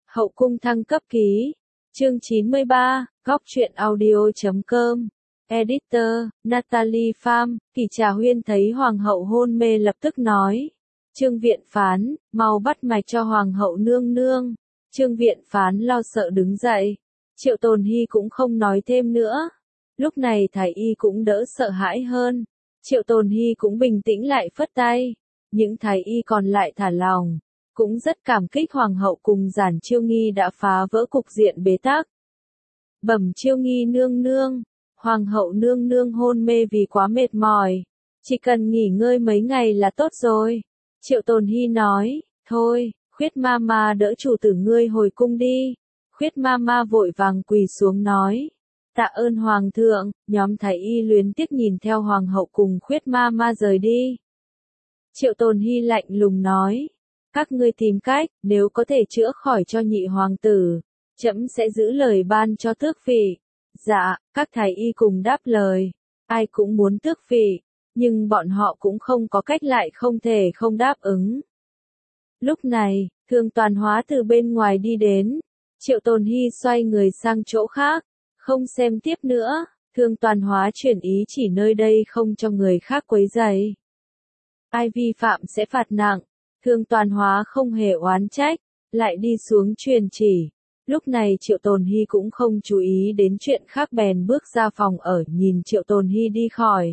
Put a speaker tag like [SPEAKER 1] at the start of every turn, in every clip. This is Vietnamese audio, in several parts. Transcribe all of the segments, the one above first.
[SPEAKER 1] Hậu cung thăng cấp ký. Chương 93, Góc truyện audio.com. Editor, Natalie Pham. Kỷ Trà Huyên thấy hoàng hậu hôn mê lập tức nói. Trương viện phán, mau bắt mạch cho hoàng hậu nương nương. Trương viện phán lo sợ đứng dậy. Triệu Tồn Hy cũng không nói thêm nữa. Lúc này thái y cũng đỡ sợ hãi hơn. Triệu Tồn Hy cũng bình tĩnh lại phất tay. Những thái y còn lại thả lòng. Cũng rất cảm kích hoàng hậu cùng Giản Chiêu Nghi đã phá vỡ cục diện bế tắc. Bẩm Chiêu Nghi nương nương, hoàng hậu nương nương hôn mê vì quá mệt mỏi, chỉ cần nghỉ ngơi mấy ngày là tốt rồi. Triệu Tồn Hy nói, thôi, Khuyết Mama đỡ chủ tử ngươi hồi cung đi. Khuyết Mama vội vàng quỳ xuống nói, tạ ơn hoàng thượng. Nhóm thái y luyến tiếc nhìn theo hoàng hậu cùng Khuyết Mama rời đi. Triệu Tồn Hy lạnh lùng nói, các ngươi tìm cách, nếu có thể chữa khỏi cho nhị hoàng tử, trẫm sẽ giữ lời ban cho tước vị. Dạ, các thái y cùng đáp lời, ai cũng muốn tước vị, nhưng bọn họ cũng không có cách, lại không thể không đáp ứng. Lúc này, Thương Toàn Hóa từ bên ngoài đi đến. Triệu Tồn Hy xoay người sang chỗ khác, không xem tiếp nữa. Thương Toàn Hóa chuyển ý chỉ nơi đây không cho người khác quấy rầy. Ai vi phạm sẽ phạt nặng. Thương Toàn Hóa không hề oán trách, lại đi xuống truyền chỉ. Lúc này Triệu Tồn Hy cũng không chú ý đến chuyện khác, bèn bước ra phòng ở nhìn Triệu Tồn Hy đi khỏi.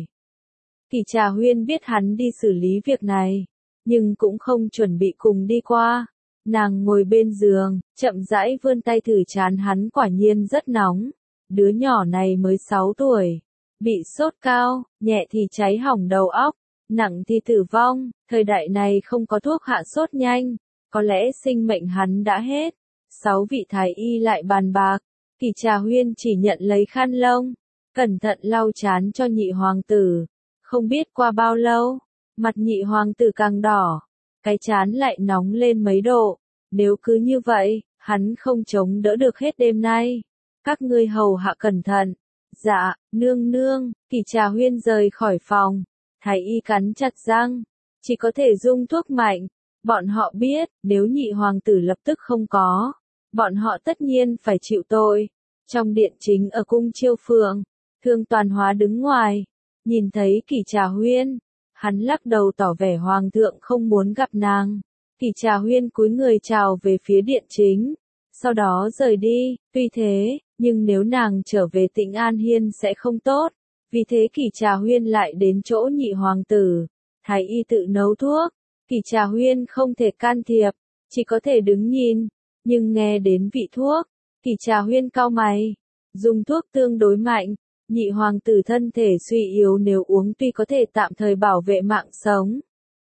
[SPEAKER 1] Kỷ Trà Huyên biết hắn đi xử lý việc này, nhưng cũng không chuẩn bị cùng đi qua. Nàng ngồi bên giường, chậm rãi vươn tay thử trán hắn, quả nhiên rất nóng. Đứa nhỏ này mới 6 tuổi, bị sốt cao, nhẹ thì cháy hỏng đầu óc, nặng thì tử vong. Thời đại này không có thuốc hạ sốt nhanh, có lẽ sinh mệnh hắn đã hết. 6 vị thái y lại bàn bạc. Kỷ Trà Huyên chỉ nhận lấy khăn lông, cẩn thận lau trán cho nhị hoàng tử. Không biết qua bao lâu, mặt nhị hoàng tử càng đỏ, cái trán lại nóng lên mấy độ. Nếu cứ như vậy, hắn không chống đỡ được hết đêm nay. Các ngươi hầu hạ cẩn thận. Dạ, nương nương. Kỷ Trà Huyên rời khỏi phòng. Thái y cắn chặt răng, chỉ có thể dùng thuốc mạnh. Bọn họ biết, nếu nhị hoàng tử lập tức không có, bọn họ tất nhiên phải chịu tội. Trong điện chính ở cung Chiêu Phượng, Thương Toàn Hóa đứng ngoài, nhìn thấy Kỷ Trà Huyên, hắn lắc đầu tỏ vẻ hoàng thượng không muốn gặp nàng. Kỷ Trà Huyên cúi người chào về phía điện chính, sau đó rời đi. Tuy thế, nhưng nếu nàng trở về Tĩnh An Hiên sẽ không tốt. Vì thế Kỷ Trà Huyên lại đến chỗ nhị hoàng tử. Thái y tự nấu thuốc, Kỷ Trà Huyên không thể can thiệp, chỉ có thể đứng nhìn. Nhưng nghe đến vị thuốc, Kỷ Trà Huyên cau mày. Dùng thuốc tương đối mạnh, nhị hoàng tử thân thể suy yếu, nếu uống tuy có thể tạm thời bảo vệ mạng sống,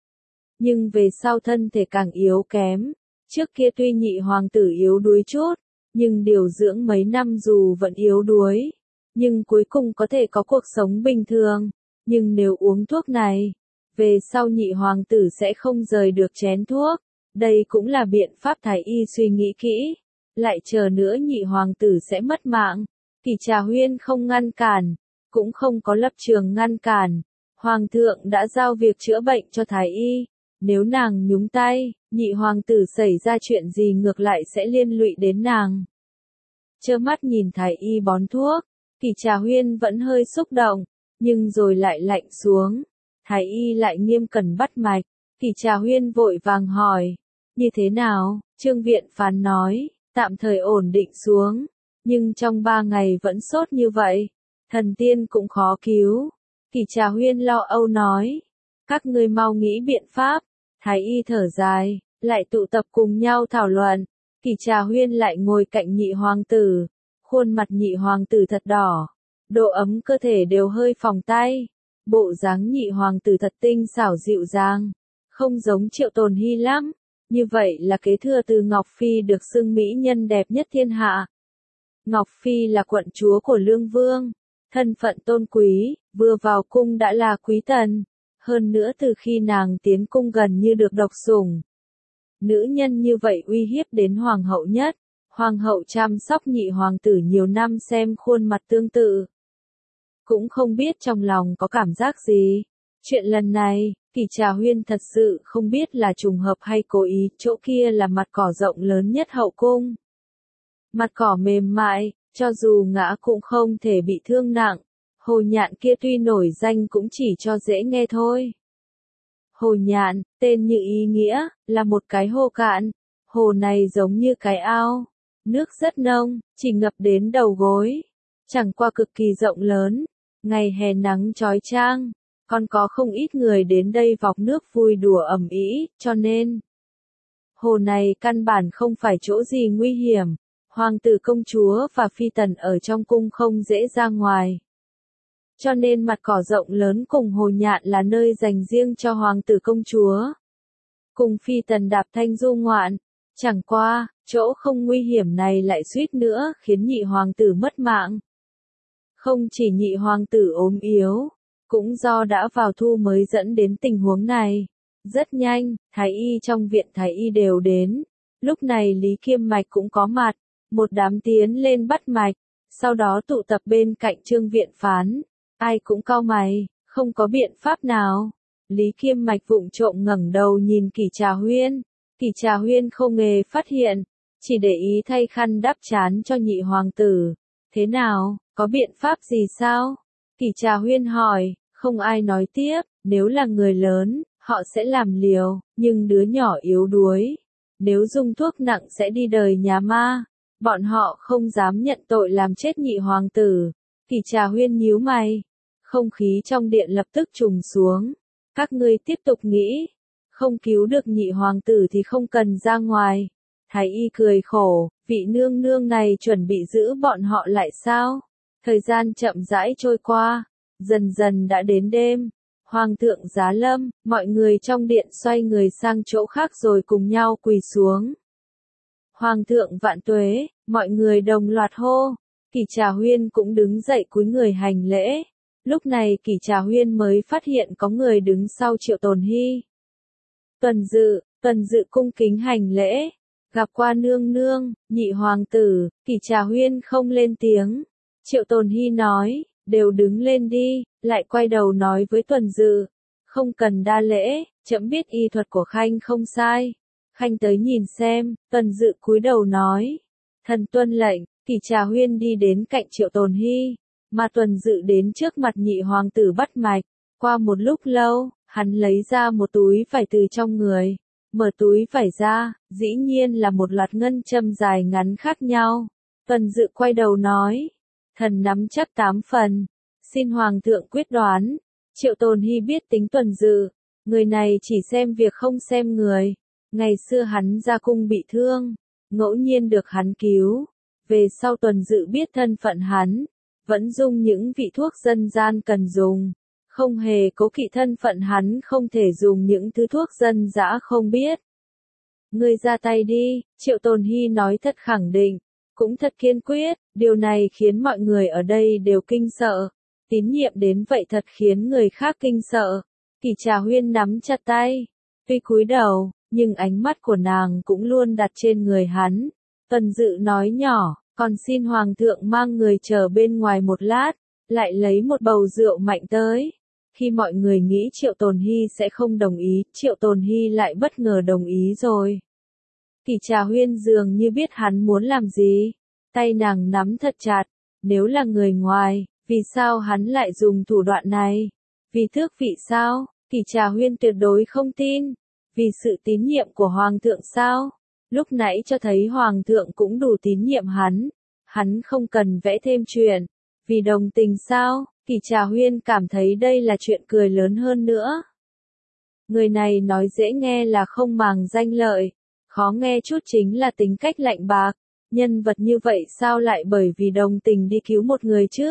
[SPEAKER 1] nhưng về sau thân thể càng yếu kém. Trước kia tuy nhị hoàng tử yếu đuối chút, nhưng điều dưỡng mấy năm dù vẫn yếu đuối, nhưng cuối cùng có thể có cuộc sống bình thường. Nhưng nếu uống thuốc này, về sau nhị hoàng tử sẽ không rời được chén thuốc. Đây cũng là biện pháp thái y suy nghĩ kỹ. Lại chờ nữa nhị hoàng tử sẽ mất mạng. Kỷ Trà Huyên không ngăn cản, cũng không có lập trường ngăn cản. Hoàng thượng đã giao việc chữa bệnh cho thái y. Nếu nàng nhúng tay, nhị hoàng tử xảy ra chuyện gì ngược lại sẽ liên lụy đến nàng. Trơ mắt nhìn thái y bón thuốc, Kỷ Trà Huyên vẫn hơi xúc động, nhưng rồi lại lạnh xuống. Thái y lại nghiêm cẩn bắt mạch. Kỷ Trà Huyên vội vàng hỏi, như thế nào? Trương viện phán nói, tạm thời ổn định xuống, nhưng trong 3 ngày vẫn sốt như vậy, thần tiên cũng khó cứu. Kỷ Trà Huyên lo âu nói, các ngươi mau nghĩ biện pháp. Thái y thở dài, lại tụ tập cùng nhau thảo luận. Kỷ Trà Huyên lại ngồi cạnh nhị hoàng tử, khuôn mặt nhị hoàng tử thật đỏ, độ ấm cơ thể đều hơi phồng tay. Bộ dáng nhị hoàng tử thật tinh xảo dịu dàng, không giống Triệu Tồn Hy lắm. Như vậy là kế thừa từ Ngọc Phi, được xưng mỹ nhân đẹp nhất thiên hạ. Ngọc Phi là quận chúa của Lương Vương, thân phận tôn quý, vừa vào cung đã là quý tần. Hơn nữa từ khi nàng tiến cung gần như được độc sủng. Nữ nhân như vậy uy hiếp đến hoàng hậu nhất. Hoàng hậu chăm sóc nhị hoàng tử nhiều năm, xem khuôn mặt tương tự, cũng không biết trong lòng có cảm giác gì. Chuyện lần này, Kỷ Trà Huyên thật sự không biết là trùng hợp hay cố ý. Chỗ kia là mặt cỏ rộng lớn nhất hậu cung, mặt cỏ mềm mại, cho dù ngã cũng không thể bị thương nặng. Hồ nhạn kia tuy nổi danh cũng chỉ cho dễ nghe thôi. Hồ nhạn, tên như ý nghĩa, là một cái hồ cạn. Hồ này giống như cái ao. Nước rất nông, chỉ ngập đến đầu gối. Chẳng qua cực kỳ rộng lớn. Ngày hè nắng chói chang, còn có không ít người đến đây vọc nước vui đùa ầm ĩ, cho nên hồ này căn bản không phải chỗ gì nguy hiểm. Hoàng tử công chúa và phi tần ở trong cung không dễ ra ngoài. Cho nên mặt cỏ rộng lớn cùng hồ nhạn là nơi dành riêng cho hoàng tử công chúa. Cùng phi tần đạp thanh du ngoạn. Chẳng qua, chỗ không nguy hiểm này lại suýt nữa khiến nhị hoàng tử mất mạng. Không chỉ nhị hoàng tử ốm yếu, cũng do đã vào thu mới dẫn đến tình huống này. Rất nhanh, thái y trong viện thái y đều đến. Lúc này Lý Kiêm Mạch cũng có mặt. Một đám tiến lên bắt mạch. Sau đó tụ tập bên cạnh Trương Viện Phán. Ai cũng cau mày, không có biện pháp nào. Lý Kiêm Mạch vụng trộm ngẩng đầu nhìn Kỷ Trà Huyên. Kỷ Trà Huyên không hề phát hiện, chỉ để ý thay khăn đắp trán cho nhị hoàng tử. Thế nào, có biện pháp gì sao? Kỷ Trà Huyên hỏi, không ai nói tiếp, nếu là người lớn, họ sẽ làm liều, nhưng đứa nhỏ yếu đuối. Nếu dùng thuốc nặng sẽ đi đời nhà ma. Bọn họ không dám nhận tội làm chết nhị hoàng tử. Kỷ Trà Huyên nhíu mày. Không khí trong điện lập tức trùng xuống. Các ngươi tiếp tục nghĩ. Không cứu được nhị hoàng tử thì không cần ra ngoài. Thái y cười khổ, vị nương nương này chuẩn bị giữ bọn họ lại sao? Thời gian chậm rãi trôi qua. Dần dần đã đến đêm. Hoàng thượng giá lâm, mọi người trong điện xoay người sang chỗ khác rồi cùng nhau quỳ xuống. Hoàng thượng vạn tuế, mọi người đồng loạt hô. Kỷ Trà Huyên cũng đứng dậy cúi người hành lễ. Lúc này Kỷ Trà Huyên mới phát hiện có người đứng sau Triệu Tồn Hy. Tuần dự cung kính hành lễ. Gặp qua nương nương, nhị hoàng tử. Kỷ Trà Huyên không lên tiếng. Triệu Tồn Hy nói, đều đứng lên đi, lại quay đầu nói với Tuần Dự. Không cần đa lễ, trẫm biết y thuật của Khanh không sai. Khanh tới nhìn xem. Tuần Dự cúi đầu nói. Thần tuân lệnh. Kỷ Trà Huyên đi đến cạnh Triệu Tồn Hy, mà Tuần Dự đến trước mặt nhị hoàng tử bắt mạch. Qua một lúc lâu, hắn lấy ra một túi vải từ trong người. Mở túi vải ra, dĩ nhiên là một loạt ngân châm dài ngắn khác nhau. Tuần Dự quay đầu nói, thần nắm chắc 8 phần, xin hoàng thượng quyết đoán. Triệu Tồn Hy biết tính Tuần Dự, người này chỉ xem việc không xem người. Ngày xưa hắn ra cung bị thương, ngẫu nhiên được hắn cứu. Về sau Tuần Dự biết thân phận hắn, vẫn dùng những vị thuốc dân gian cần dùng. Không hề cố kỵ thân phận hắn không thể dùng những thứ thuốc dân dã không biết. Ngươi ra tay đi, Triệu Tồn Hy nói thật khẳng định, cũng thật kiên quyết, điều này khiến mọi người ở đây đều kinh sợ. Tín nhiệm đến vậy thật khiến người khác kinh sợ. Kỷ Trà Huyên nắm chặt tay, tuy cúi đầu, nhưng ánh mắt của nàng cũng luôn đặt trên người hắn. Tuần Dự nói nhỏ, còn xin hoàng thượng mang người chờ bên ngoài một lát, lại lấy một bầu rượu mạnh tới. Khi mọi người nghĩ Triệu Tồn Hy sẽ không đồng ý, Triệu Tồn Hy lại bất ngờ đồng ý rồi. Kỷ Trà Huyên dường như biết hắn muốn làm gì, tay nàng nắm thật chặt. Nếu là người ngoài, vì sao hắn lại dùng thủ đoạn này? Vì thước vị sao? Kỷ Trà Huyên tuyệt đối không tin. Vì sự tín nhiệm của hoàng thượng sao? Lúc nãy cho thấy hoàng thượng cũng đủ tín nhiệm hắn không cần vẽ thêm chuyện. Vì đồng tình sao? Kỷ Trà Huyên cảm thấy đây là chuyện cười lớn hơn nữa. Người này nói dễ nghe là không màng danh lợi, khó nghe chút chính là tính cách lạnh bạc. Nhân vật như vậy sao lại bởi vì đồng tình đi cứu một người chứ?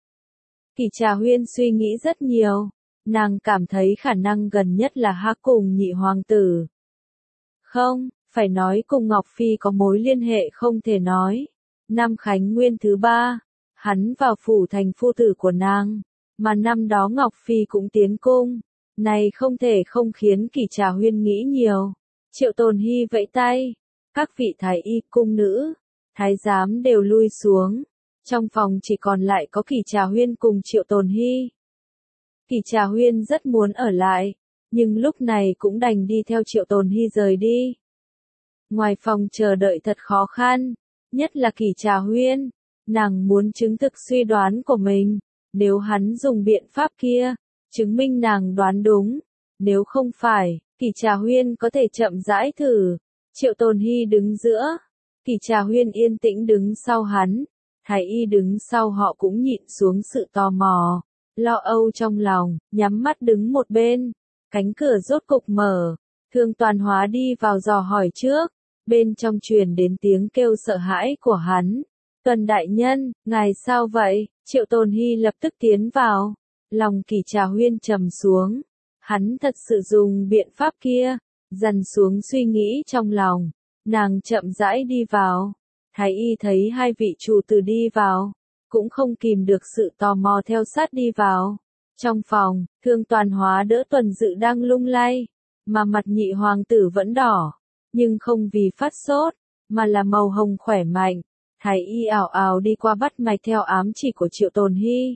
[SPEAKER 1] Kỷ Trà Huyên suy nghĩ rất nhiều. Nàng cảm thấy khả năng gần nhất là hắn cùng nhị hoàng tử. Không, phải nói cùng Ngọc Phi có mối liên hệ không thể nói. Năm Khánh Nguyên thứ 3, hắn vào phủ thành phu tử của nàng, mà năm đó Ngọc Phi cũng tiến cung. Này không thể không khiến Kỷ Trà Huyên nghĩ nhiều. Triệu Tồn Hy vẫy tay, các vị thái y, cung nữ, thái giám đều lui xuống. Trong phòng chỉ còn lại có Kỷ Trà Huyên cùng Triệu Tồn Hy. Kỷ Trà Huyên rất muốn ở lại, nhưng lúc này cũng đành đi theo Triệu Tồn Hy rời đi. Ngoài phòng chờ đợi thật khó khăn, nhất là Kỷ Trà Huyên. Nàng muốn chứng thực suy đoán của mình, nếu hắn dùng biện pháp kia, chứng minh nàng đoán đúng, nếu không phải, Kỷ Trà Huyên có thể chậm rãi thử. Triệu Tồn Hy đứng giữa, Kỷ Trà Huyên yên tĩnh đứng sau hắn, Thái Y đứng sau họ cũng nhịn xuống sự tò mò, lo âu trong lòng, nhắm mắt đứng một bên. Cánh cửa rốt cục mở, Thương Toàn Hóa đi vào dò hỏi trước, bên trong truyền đến tiếng kêu sợ hãi của hắn. Tuần đại nhân, ngài sao vậy? Triệu Tồn Hy lập tức tiến vào, lòng Kỷ Trà Huyên trầm xuống, hắn thật sự dùng biện pháp kia, dằn xuống suy nghĩ trong lòng, nàng chậm rãi đi vào. Thái Y thấy hai vị chủ tử đi vào, cũng không kìm được sự tò mò theo sát đi vào. Trong phòng, Thương Toàn Hóa đỡ Tuần Dự đang lung lay, mà mặt nhị hoàng tử vẫn đỏ, nhưng không vì phát sốt, mà là màu hồng khỏe mạnh. Thái Y ảo ảo đi qua bắt mạch theo ám chỉ của Triệu Tồn Hy.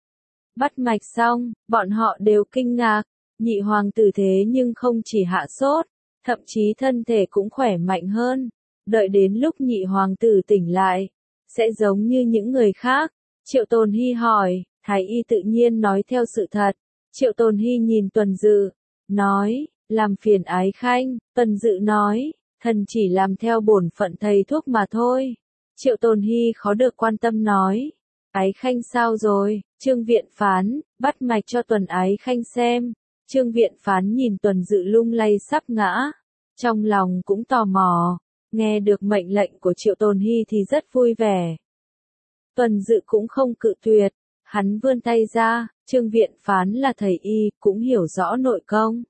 [SPEAKER 1] Bắt mạch xong, bọn họ đều kinh ngạc, nhị hoàng tử thế nhưng không chỉ hạ sốt, thậm chí thân thể cũng khỏe mạnh hơn. Đợi đến lúc nhị hoàng tử tỉnh lại, sẽ giống như những người khác. Triệu Tồn Hy hỏi, Thái Y tự nhiên nói theo sự thật. Triệu Tồn Hy nhìn Tuần Dự, nói, làm phiền Ái Khanh. Tuần Dự nói, thần chỉ làm theo bổn phận thầy thuốc mà thôi. Triệu Tồn Hy khó được quan tâm nói, Ái Khanh sao rồi? Trương Viện Phán, bắt mạch cho Tuần Ái Khanh xem. Trương Viện Phán nhìn Tuần Dự lung lay sắp ngã, trong lòng cũng tò mò, nghe được mệnh lệnh của Triệu Tồn Hy thì rất vui vẻ. Tuần Dự cũng không cự tuyệt, hắn vươn tay ra, Trương Viện Phán là thầy y, cũng hiểu rõ nội công.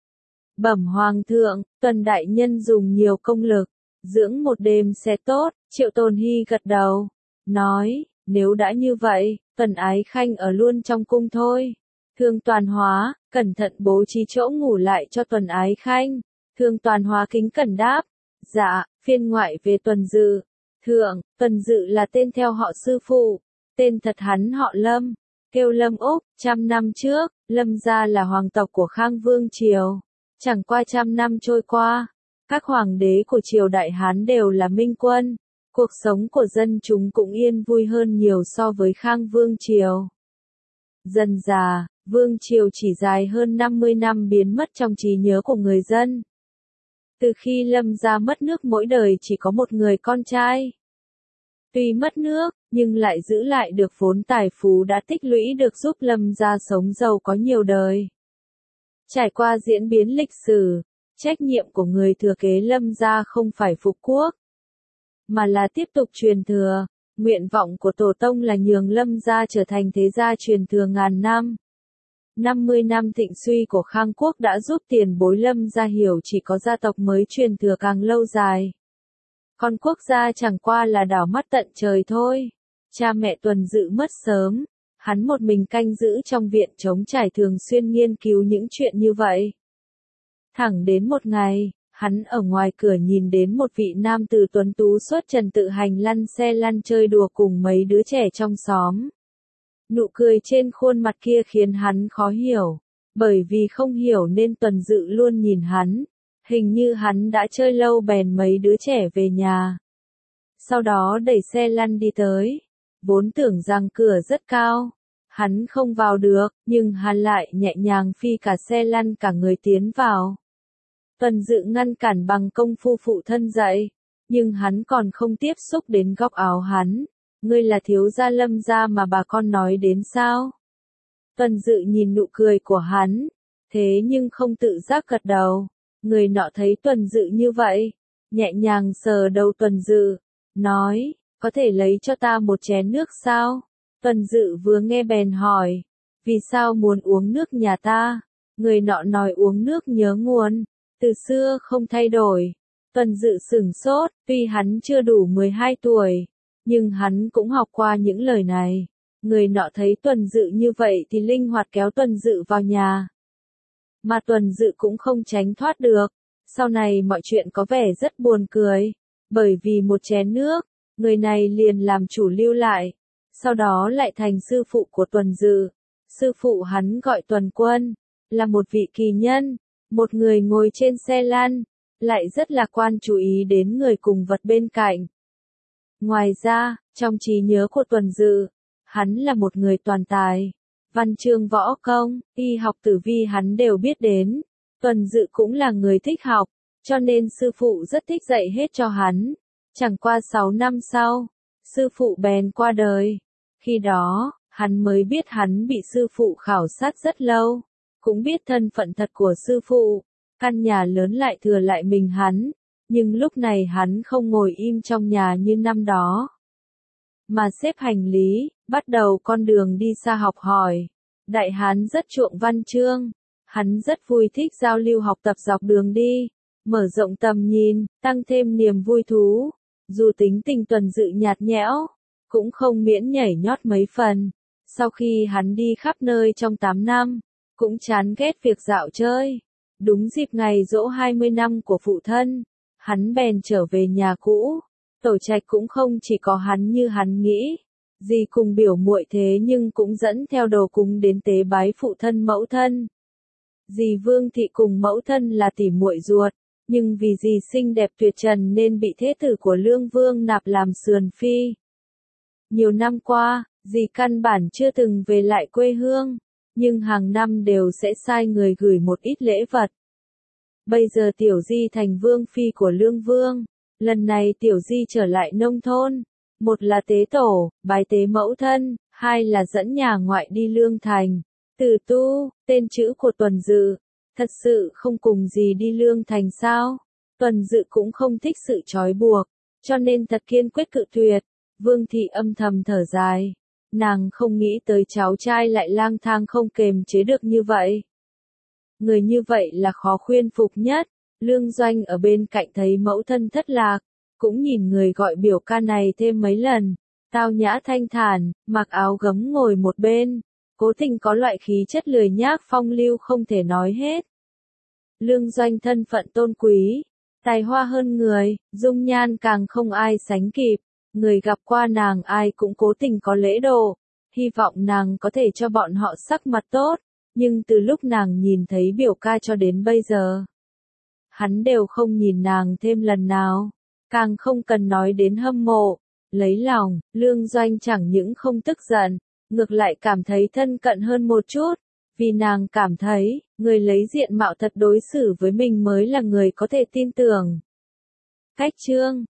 [SPEAKER 1] Bẩm Hoàng thượng, Tuần đại nhân dùng nhiều công lực, dưỡng một đêm sẽ tốt. Triệu Tồn Hy gật đầu, nói, nếu đã như vậy, Tuần Ái Khanh ở luôn trong cung thôi. Thương Toàn Hóa, cẩn thận bố trí chỗ ngủ lại cho Tuần Ái Khanh. Thương Toàn Hóa kính cẩn đáp, dạ. Phiên ngoại về Tuần Dự. Thượng, Tuần Dự là tên theo họ sư phụ, tên thật hắn họ Lâm, kêu Lâm Úc. 100 năm trước, Lâm gia là hoàng tộc của Khang Vương Triều. Chẳng qua 100 năm trôi qua, các hoàng đế của triều Đại Hán đều là minh quân. Cuộc sống của dân chúng cũng yên vui hơn nhiều so với Khang Vương Triều. Dần dà, Vương Triều chỉ dài hơn 50 năm biến mất trong trí nhớ của người dân. Từ khi Lâm gia mất nước mỗi đời chỉ có một người con trai. Tuy mất nước, nhưng lại giữ lại được vốn tài phú đã tích lũy được giúp Lâm gia sống giàu có nhiều đời. Trải qua diễn biến lịch sử, trách nhiệm của người thừa kế Lâm gia không phải phục quốc, mà là tiếp tục truyền thừa. Nguyện vọng của tổ tông là nhường Lâm gia trở thành thế gia truyền thừa ngàn năm. 50 năm thịnh suy của Khang Quốc đã giúp tiền bối Lâm gia hiểu chỉ có gia tộc mới truyền thừa càng lâu dài. Còn quốc gia chẳng qua là đảo mắt tận trời thôi. Cha mẹ Tuần Dự mất sớm, hắn một mình canh giữ trong viện trống trải thường xuyên nghiên cứu những chuyện như vậy. Thẳng đến một ngày, hắn ở ngoài cửa nhìn đến một vị nam tử tuấn tú xuất trần tự hành lăn xe lăn chơi đùa cùng mấy đứa trẻ trong xóm. Nụ cười trên khuôn mặt kia khiến hắn khó hiểu, bởi vì không hiểu nên Tuần Dự luôn nhìn hắn, hình như hắn đã chơi lâu bèn mấy đứa trẻ về nhà. Sau đó đẩy xe lăn đi tới, vốn tưởng rằng cửa rất cao, hắn không vào được, nhưng hắn lại nhẹ nhàng phi cả xe lăn cả người tiến vào. Tuần Dự ngăn cản bằng công phu phụ thân dậy, nhưng hắn còn không tiếp xúc đến góc áo hắn. Ngươi là thiếu gia Lâm gia mà bà con nói đến sao? Tuần Dự nhìn nụ cười của hắn, thế nhưng không tự giác gật đầu. Người nọ thấy Tuần Dự như vậy, nhẹ nhàng sờ đầu Tuần Dự, nói, có thể lấy cho ta một chén nước sao? Tuần Dự vừa nghe bèn hỏi, vì sao muốn uống nước nhà ta? Người nọ nói uống nước nhớ nguồn, từ xưa không thay đổi. Tuần Dự sửng sốt, tuy hắn chưa đủ 12 tuổi, nhưng hắn cũng học qua những lời này. Người nọ thấy Tuần Dự như vậy thì linh hoạt kéo Tuần Dự vào nhà. Mà Tuần Dự cũng không tránh thoát được. Sau này mọi chuyện có vẻ rất buồn cười, bởi vì một chén nước, người này liền làm chủ lưu lại, sau đó lại thành sư phụ của Tuần Dự. Sư phụ hắn gọi Tuần Quân, là một vị kỳ nhân, một người ngồi trên xe lăn, lại rất lạc quan chú ý đến người cùng vật bên cạnh. Ngoài ra, trong trí nhớ của Tuần Dự, hắn là một người toàn tài. Văn chương võ công, y học tử vi hắn đều biết đến. Tuần Dự cũng là người thích học, cho nên sư phụ rất thích dạy hết cho hắn. Chẳng qua 6 năm sau, sư phụ bèn qua đời. Khi đó, hắn mới biết hắn bị sư phụ khảo sát rất lâu, cũng biết thân phận thật của sư phụ. Căn nhà lớn lại thừa lại mình hắn, nhưng lúc này hắn không ngồi im trong nhà như năm đó, mà xếp hành lý, bắt đầu con đường đi xa học hỏi. Đại Hán rất chuộng văn chương, hắn rất vui thích giao lưu học tập dọc đường đi, mở rộng tầm nhìn, tăng thêm niềm vui thú. Dù tính tình Tuần Dự nhạt nhẽo, cũng không miễn nhảy nhót mấy phần. Sau khi hắn đi khắp nơi trong 8 năm, cũng chán ghét việc dạo chơi. Đúng dịp ngày giỗ 20 năm của phụ thân, hắn bèn trở về nhà cũ. Tổ trạch cũng không chỉ có hắn như hắn nghĩ. Dì cùng biểu muội thế nhưng cũng dẫn theo đồ cúng đến tế bái phụ thân mẫu thân. Dì Vương Thị cùng mẫu thân là tỉ muội ruột, nhưng vì dì xinh đẹp tuyệt trần nên bị thế tử của Lương Vương nạp làm sườn phi. Nhiều năm qua, dì căn bản chưa từng về lại quê hương, nhưng hàng năm đều sẽ sai người gửi một ít lễ vật. Bây giờ Tiểu Di thành vương phi của Lương Vương, lần này Tiểu Di trở lại nông thôn, một là tế tổ, bái tế mẫu thân, hai là dẫn nhà ngoại đi Lương Thành. Từ Tu, tên chữ của Tuần Dự, thật sự không cùng gì đi Lương Thành sao? Tuần Dự cũng không thích sự trói buộc, cho nên thật kiên quyết cự tuyệt. Vương Thị âm thầm thở dài, nàng không nghĩ tới cháu trai lại lang thang không kềm chế được như vậy. Người như vậy là khó khuyên phục nhất. Lương Doanh ở bên cạnh thấy mẫu thân thất lạc, cũng nhìn người gọi biểu ca này thêm mấy lần, tao nhã thanh thản, mặc áo gấm ngồi một bên, cố tình có loại khí chất lười nhác phong lưu không thể nói hết. Lương Doanh thân phận tôn quý, tài hoa hơn người, dung nhan càng không ai sánh kịp, người gặp qua nàng ai cũng cố tình có lễ độ, hy vọng nàng có thể cho bọn họ sắc mặt tốt, nhưng từ lúc nàng nhìn thấy biểu ca cho đến bây giờ, hắn đều không nhìn nàng thêm lần nào, càng không cần nói đến hâm mộ, lấy lòng. Lương Doanh chẳng những không tức giận, ngược lại cảm thấy thân cận hơn một chút, vì nàng cảm thấy, người lấy diện mạo thật đối xử với mình mới là người có thể tin tưởng. Cách chương